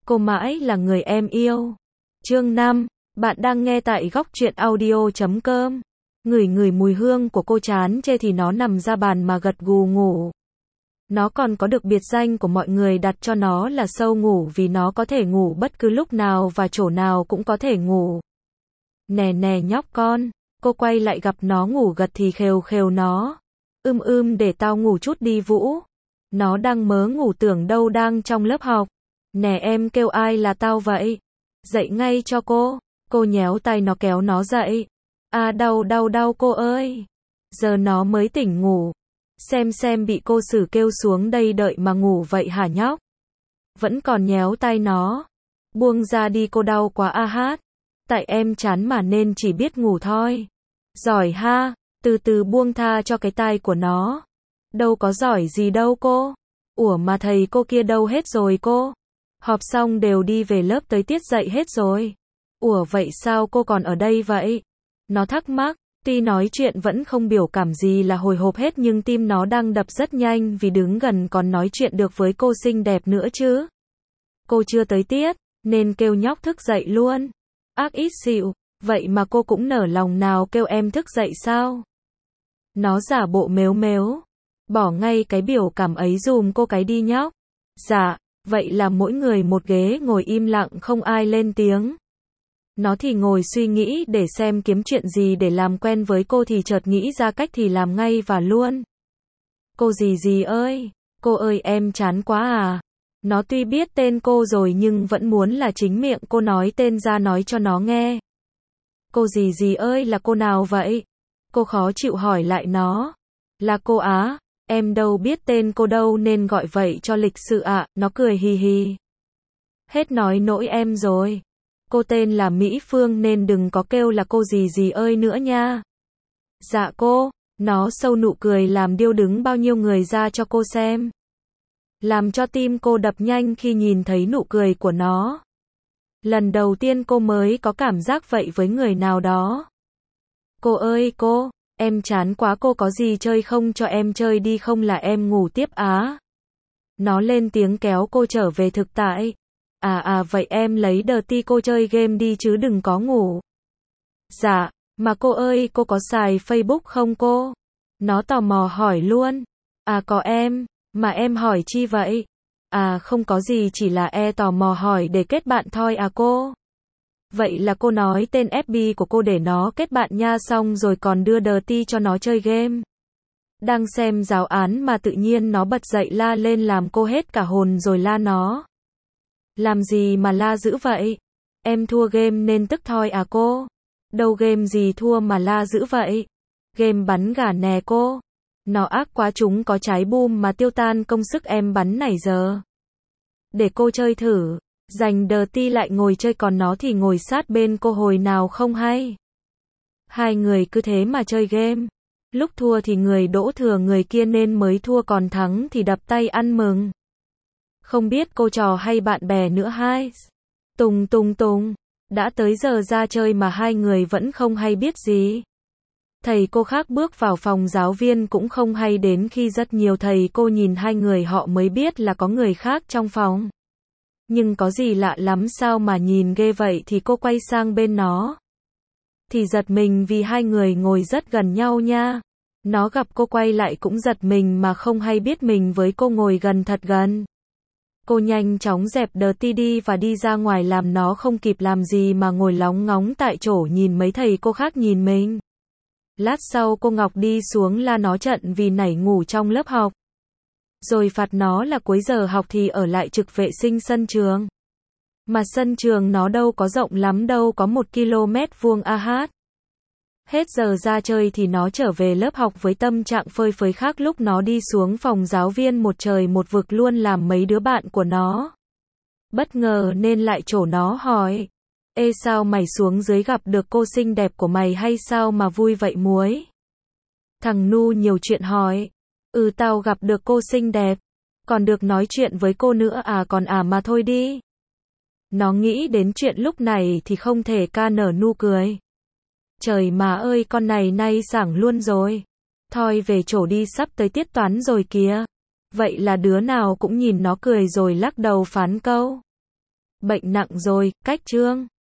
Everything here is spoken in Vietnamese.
Cô mãi là người em yêu. Chương 5, bạn đang nghe tại góc truyện audio.com. Ngửi ngửi mùi hương của cô chán chê thì nó nằm ra bàn mà gật gù ngủ. Nó còn có được biệt danh của mọi người đặt cho nó là sâu ngủ vì nó có thể ngủ bất cứ lúc nào và chỗ nào cũng có thể ngủ. Nè nè nhóc con, cô quay lại gặp nó ngủ gật thì khều khều nó. Để tao ngủ chút đi Vũ. Nó đang mớ ngủ tưởng đâu đang trong lớp học. Nè em kêu ai là tao vậy? Dậy ngay cho cô. Cô nhéo tay nó kéo nó dậy. À đau đau đau cô ơi. Giờ nó mới tỉnh ngủ. Xem bị cô xử kêu xuống đây đợi mà ngủ vậy hả nhóc? Vẫn còn nhéo tay nó. Buông ra đi cô đau quá a hát. Tại em chán mà nên chỉ biết ngủ thôi. Giỏi ha, từ từ buông tha cho cái tai của nó. Đâu có giỏi gì đâu cô. Ủa mà thầy cô kia đâu hết rồi cô? Họp xong đều đi về lớp tới tiết dạy hết rồi. Ủa vậy sao cô còn ở đây vậy? Nó thắc mắc, tuy nói chuyện vẫn không biểu cảm gì là hồi hộp hết nhưng tim nó đang đập rất nhanh vì đứng gần còn nói chuyện được với cô xinh đẹp nữa chứ. Cô chưa tới tiết, nên kêu nhóc thức dậy luôn. Ác ít xịu, vậy mà cô cũng nở lòng nào kêu em thức dậy sao? Nó giả bộ mếu mếu. Bỏ ngay cái biểu cảm ấy dùm cô cái đi nhóc. Dạ, vậy là mỗi người một ghế ngồi im lặng không ai lên tiếng. Nó thì ngồi suy nghĩ để xem kiếm chuyện gì để làm quen với cô thì chợt nghĩ ra cách thì làm ngay và luôn. Cô gì ơi, cô ơi em chán quá à. Nó tuy biết tên cô rồi nhưng vẫn muốn là chính miệng cô nói tên ra nói cho nó nghe. Cô gì ơi là cô nào vậy? Cô khó chịu hỏi lại nó. Là cô á, em đâu biết tên cô đâu nên gọi vậy cho lịch sự ạ, nó cười hì hì. Hết nói nỗi em rồi. Cô tên là Mỹ Phương nên đừng có kêu là cô gì ơi nữa nha. Dạ cô, nó sâu nụ cười làm điêu đứng bao nhiêu người ra cho cô xem. Làm cho tim cô đập nhanh khi nhìn thấy nụ cười của nó. Lần đầu tiên cô mới có cảm giác vậy với người nào đó. Cô ơi cô, em chán quá cô có gì chơi không cho em chơi đi không là em ngủ tiếp á. Nó lên tiếng kéo cô trở về thực tại. Vậy em lấy Dirty cô chơi game đi chứ đừng có ngủ. Dạ, mà cô ơi cô có xài Facebook không cô? Nó tò mò hỏi luôn. Có em, mà em hỏi chi vậy? Không có gì chỉ là tò mò hỏi để kết bạn thôi cô. Vậy là cô nói tên FB của cô để nó kết bạn nha xong rồi còn đưa Dirty cho nó chơi game. Đang xem giáo án mà tự nhiên nó bật dậy la lên làm cô hết cả hồn rồi la nó. Làm gì mà la dữ vậy? Em thua game nên tức thôi cô? Đâu game gì thua mà la dữ vậy? Game bắn gà nè cô. Nó ác quá chúng có trái bom mà tiêu tan công sức em bắn này giờ. Để cô chơi thử. Dành Dirty lại ngồi chơi còn nó thì ngồi sát bên cô hồi nào không hay. Hai người cứ thế mà chơi game. Lúc thua thì người đỗ thừa người kia nên mới thua còn thắng thì đập tay ăn mừng. Không biết cô trò hay bạn bè nữa hai. Tùng. Đã tới giờ ra chơi mà hai người vẫn không hay biết gì. Thầy cô khác bước vào phòng giáo viên cũng không hay đến khi rất nhiều thầy cô nhìn hai người họ mới biết là có người khác trong phòng. Nhưng có gì lạ lắm sao mà nhìn ghê vậy thì cô quay sang bên nó. Thì giật mình vì hai người ngồi rất gần nhau nha. Nó gặp cô quay lại cũng giật mình mà không hay biết mình với cô ngồi gần thật gần. Cô nhanh chóng dẹp Dirty đi và đi ra ngoài làm nó không kịp làm gì mà ngồi lóng ngóng tại chỗ nhìn mấy thầy cô khác nhìn mình. Lát sau cô Ngọc đi xuống la nó trận vì nảy ngủ trong lớp học. Rồi phạt nó là cuối giờ học thì ở lại trực vệ sinh sân trường. Mà sân trường nó đâu có rộng lắm đâu có 1 km² hát. Hết giờ ra chơi thì nó trở về lớp học với tâm trạng phơi phới khác lúc nó đi xuống phòng giáo viên một trời một vực luôn làm mấy đứa bạn của nó. Bất ngờ nên lại trổ nó hỏi. Ê sao mày xuống dưới gặp được cô xinh đẹp của mày hay sao mà vui vậy muối? Thằng Nu nhiều chuyện hỏi. Tao gặp được cô xinh đẹp. Còn được nói chuyện với cô nữa còn mà thôi đi. Nó nghĩ đến chuyện lúc này thì không thể ca nở nu cười. Trời mà ơi con này nay sảng luôn rồi. Thôi về chỗ đi sắp tới tiết toán rồi kìa. Vậy là đứa nào cũng nhìn nó cười rồi lắc đầu phán câu. Bệnh nặng rồi, cách chương.